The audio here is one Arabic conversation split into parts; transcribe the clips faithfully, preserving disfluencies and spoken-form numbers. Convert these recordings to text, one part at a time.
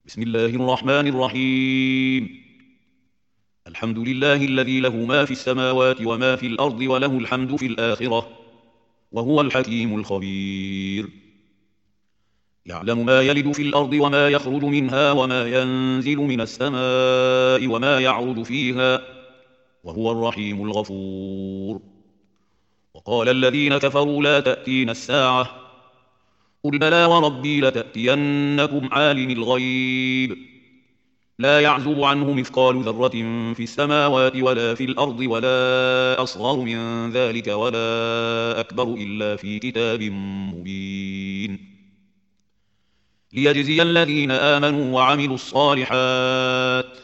بسم الله الرحمن الرحيم. الحمد لله الذي له ما في السماوات وما في الأرض وله الحمد في الآخرة وهو الحكيم الخبير. يعلم ما يلج في الأرض وما يخرج منها وما ينزل من السماء وما يعرج فيها وهو الرحيم الغفور. وقال الذين كفروا لا تأتينا الساعة قل بلى وربي لتأتينكم عالم الغيب لا يعزب عنه مثقال ذرة في السماوات ولا في الأرض ولا أصغر من ذلك ولا أكبر إلا في كتاب مبين ليجزي الذين آمنوا وعملوا الصالحات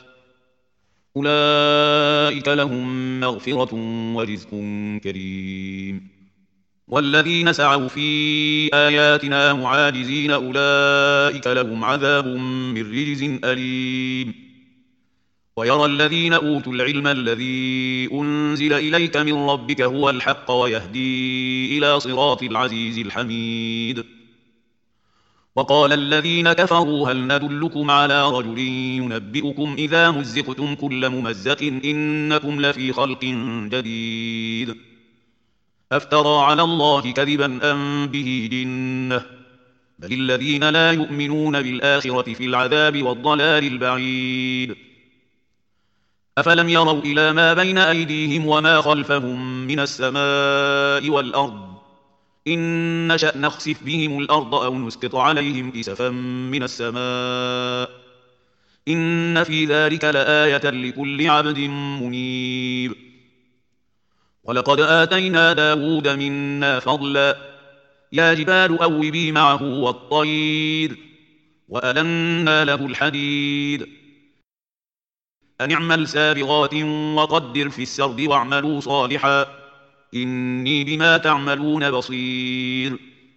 أولئك لهم مغفرة ورزق كريم. والذين سعوا في آياتنا معاجزين أولئك لهم عذاب من رجز أليم. ويرى الذين أوتوا العلم الذي أنزل إليك من ربك هو الحق ويهدي إلى صراط العزيز الحميد. وقال الذين كفروا هل ندلكم على رجل ينبئكم إذا مزقتم كل ممزق إنكم لفي خلق جديد أفترى على الله كذبا أم به جنة بل الذين لا يؤمنون بالآخرة في العذاب والضلال البعيد. أفلم يروا إلى ما بين أيديهم وما خلفهم من السماء والأرض إن نشأ نخسف بهم الأرض أو نسقط عليهم كسفا من السماء إن في ذلك لآية لكل عبد منيب. ولقد آتينا داود منا فضلا يا جبال أوبي معه والطير وألنا له الحديد أن اعمل سابغات وقدر في السرد واعملوا صالحا إني بما تعملون بصير.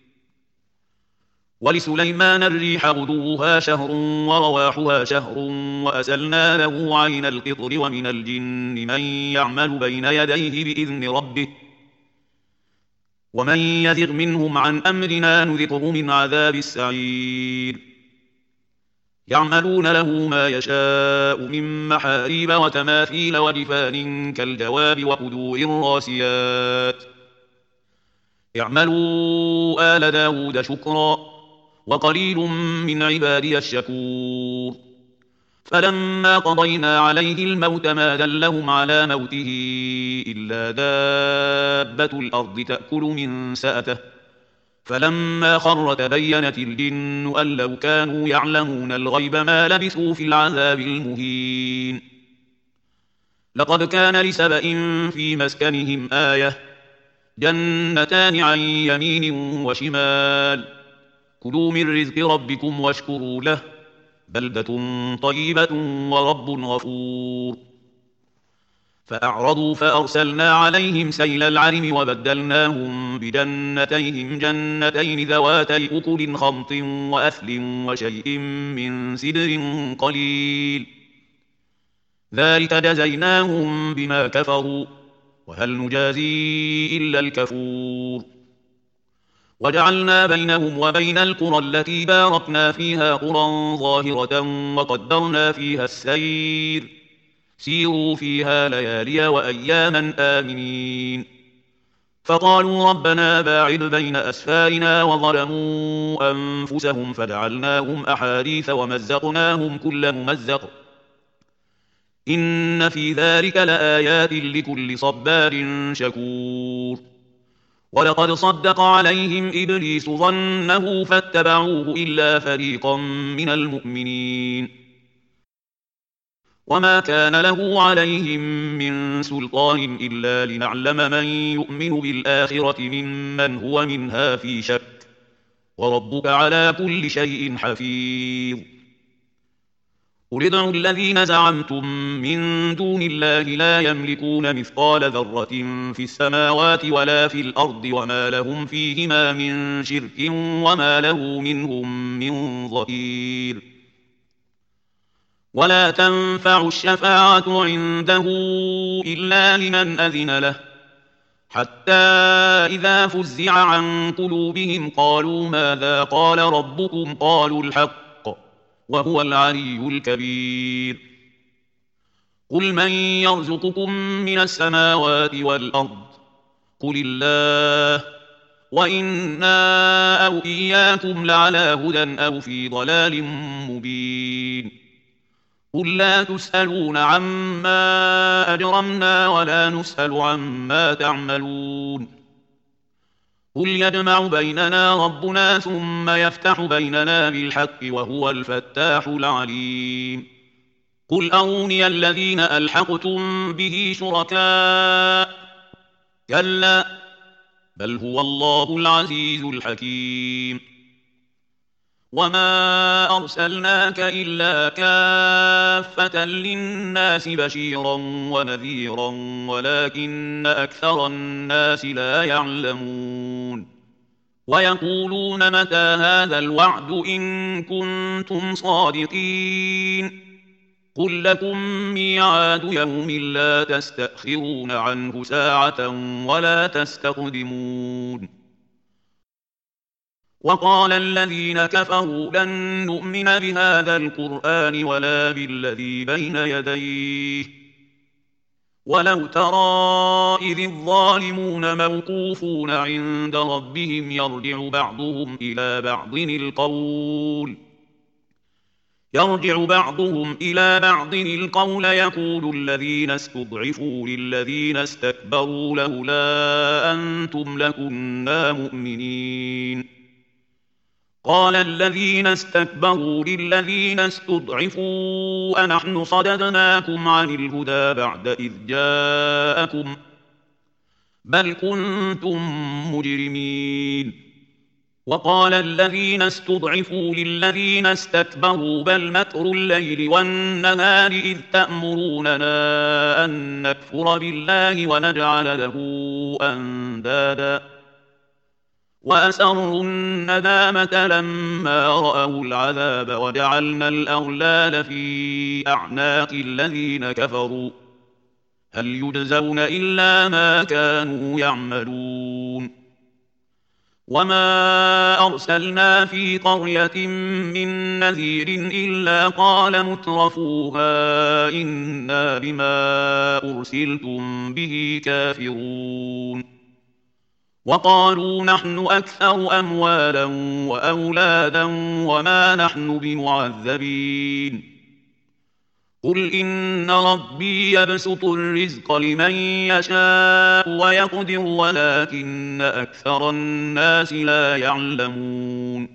ولسليمان الريح غدوها شهر ورواحها شهر وأسلنا له عين القطر ومن الجن من يعمل بين يديه بإذن ربه ومن يزغ منهم عن أمرنا نذقه من عذاب السعير. يعملون له ما يشاء من محاريب وتماثيل وجفان كالجواب وقدور راسيات اعملوا آل داود شكرا وقليل من عبادي الشكور. فلما قضينا عليه الموت ما دلهم على موته إلا دابة الأرض تأكل من سأته فلما خر تبينت الجن أن لو كانوا يعلمون الغيب ما لبثوا في العذاب المهين. لقد كان لسبإ في مسكنهم آية جنتان عن يمين وشمال كلوا من رزق ربكم واشكروا له بلدة طيبة ورب غفور. فأعرضوا فأرسلنا عليهم سيل العرم وبدلناهم بجنتيهم جنتين ذواتي أكل خمط وأثل وشيء من سدر قليل ذلك جزيناهم بما كفروا وهل نجازي إلا الكفور. وجعلنا بينهم وبين القرى التي باركنا فيها قرى ظاهرة وقدرنا فيها السير سيروا فيها ليالي وأياما آمنين. فقالوا ربنا باعد بين أسفارنا وظلموا أنفسهم فجعلناهم أحاديث ومزقناهم كل ممزق إن في ذلك لآيات لكل صبار شكور. ولقد صدق عليهم إبليس ظنه فاتبعوه إلا فريقا من المؤمنين وما كان له عليهم من سلطان إلا لنعلم من يؤمن بالآخرة ممن هو منها في شك وربك على كل شيء حفيظ. قل ادعوا الذين زعمتم من دون الله لا يملكون مثقال ذرة في السماوات ولا في الأرض وما لهم فيهما من شرك وما له منهم من ظهير. ولا تنفع الشفاعة عنده إلا لمن أذن له حتى إذا فزع عن قلوبهم قالوا ماذا قال ربكم قالوا الحق وهو العلي الكبير. قل من يرزقكم من السماوات والأرض قل الله وإنا أو إياكم لعلى هدى أو في ضلال مبين. قل لا تسألون عما أجرمنا ولا نسأل عما تعملون. قل يجمع بيننا ربنا ثم يفتح بيننا بالحق وهو الفتاح العليم. قل أروني الذين ألحقتم به شركاء كلا بل هو الله العزيز الحكيم. وما أرسلناك إلا كافة للناس بشيرا ونذيرا ولكن أكثر الناس لا يعلمون. ويقولون متى هذا الوعد إن كنتم صادقين. قل لكم ميعاد يوم لا تستأخرون عنه ساعة ولا تستقدمون. وقال الذين كفروا لن نؤمن بهذا القرآن ولا بالذي بين يديه ولو ترى إذ الظالمون موقوفون عند ربهم يرجع بعضهم إلى بعض القول يرجع بعضهم إلى بعض القول يقول الذين استضعفوا للذين استكبروا لولا أنتم لكنا مؤمنين. قال الذين استكبروا للذين استضعفوا أنحن صددناكم عن الهدى بعد إذ جاءكم بل كنتم مجرمين. وقال الذين استضعفوا للذين استكبروا بل مكر الليل والنهار إذ تأمروننا أن نكفر بالله ونجعل له أندادا وأسروا الندامة لما رأوا العذاب وجعلنا الأغلال في أعناق الذين كفروا هل يجزون إلا ما كانوا يعملون. وما أرسلنا في قرية من نذير إلا قال مترفوها إنا بما أرسلتم به كافرون. وقالوا نحن أكثر أموالا وأولادا وما نحن بمعذبين. قل إن ربي يبسط الرزق لمن يشاء ويقدر ولكن أكثر الناس لا يعلمون.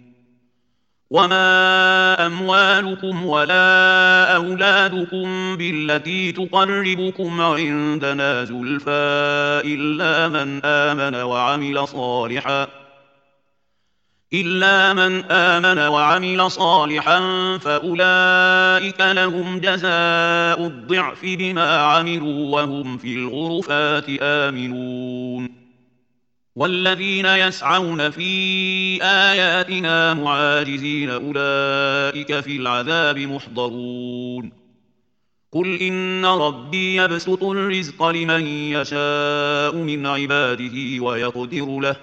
وما أموالكم ولا أولادكم بالتي تقربكم عندنا زلفى إلا من آمن وعمل صالحا إلا من آمن وعمل صالحا فأولئك لهم جزاء الضعف بما عملوا وهم في الغرفات آمنون. والذين يسعون في آياتنا معاجزين أولئك في العذاب محضرون. قل إن ربي يبسط الرزق لمن يشاء من عباده ويقدر له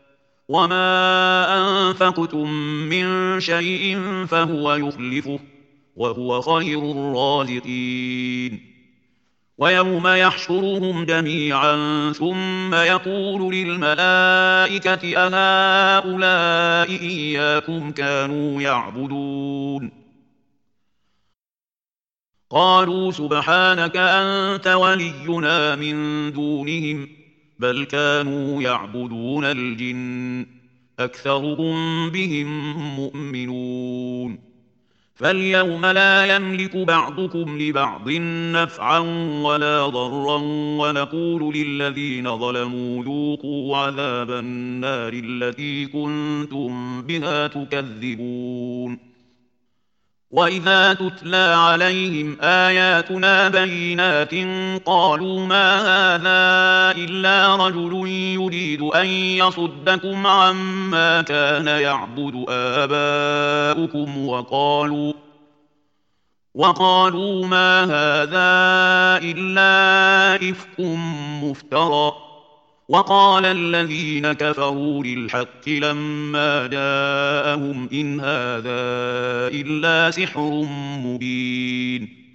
وما أنفقتم من شيء فهو يخلفه وهو خير الرازقين. ويوم يحشرهم جميعا ثم يقول للملائكة أهؤلاء إياكم كانوا يعبدون قالوا سبحانك أنت ولينا من دونهم بل كانوا يعبدون الجن أكثرهم بهم مؤمنون. فاليوم لا يملك بعضكم لبعض نفعا ولا ضرا ونقول للذين ظلموا ذوقوا عذاب النار التي كنتم بها تكذبون. وإذا تتلى عليهم آياتنا بينات قالوا ما هذا إلا رجل يريد أن يصدكم عما كان يعبد آباؤكم وقالوا وقالوا ما هذا إلا إفك مفترى وقال الذين كفروا للحق لما جاءهم إن هذا إلا سحر مبين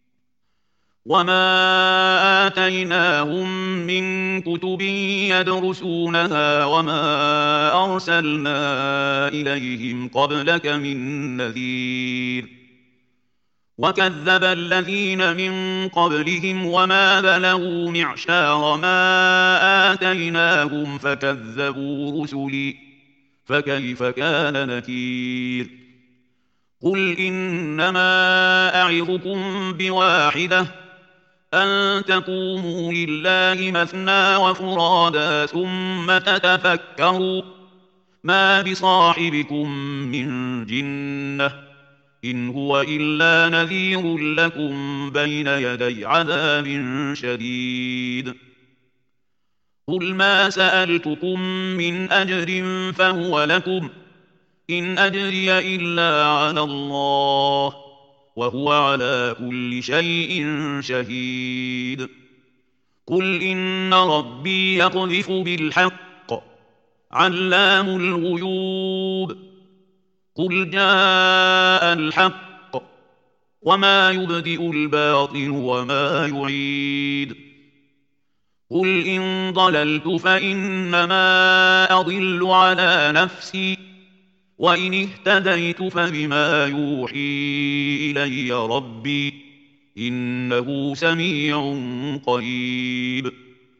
وما آتيناهم من كتب يدرسونها وما أرسلنا إليهم قبلك من نذير وكذب الذين من قبلهم وما بلغوا معشار ما آتيناهم فكذبوا رسلي فكيف كان نكير قل إنما أعظكم بواحدة أن تقوموا لله مثنى وفرادا ثم تتفكروا ما بصاحبكم من جنة إن هو إلا نذير لكم بين يدي عذاب شديد قل ما سألتكم من أجر فهو لكم إن أجري إلا على الله وهو على كل شيء شهيد قل إن ربي يقذف بالحق علام الغيوب قل جاء الحق وما يبدئ الباطل وما يعيد قل إن ضللت فإنما أضل على نفسي وإن اهتديت فبما يوحي إلي ربي إنه سميع قريب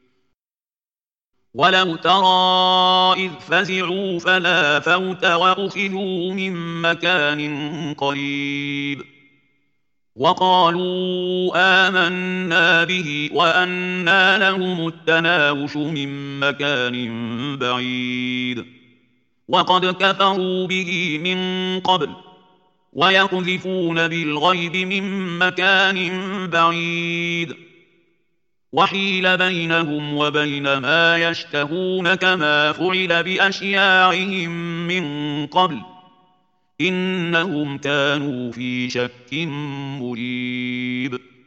ولو ترى إذ فزعوا فلا فوت وأخذوا من مكان قريب وقالوا آمنا به وأنى لهم التناوش من مكان بعيد وقد كفروا به من قبل ويقذفون بالغيب من مكان بعيد وحيل بينهم وبين ما يشتهون كما فعل بأشياعهم من قبل إنهم كانوا في شك مريب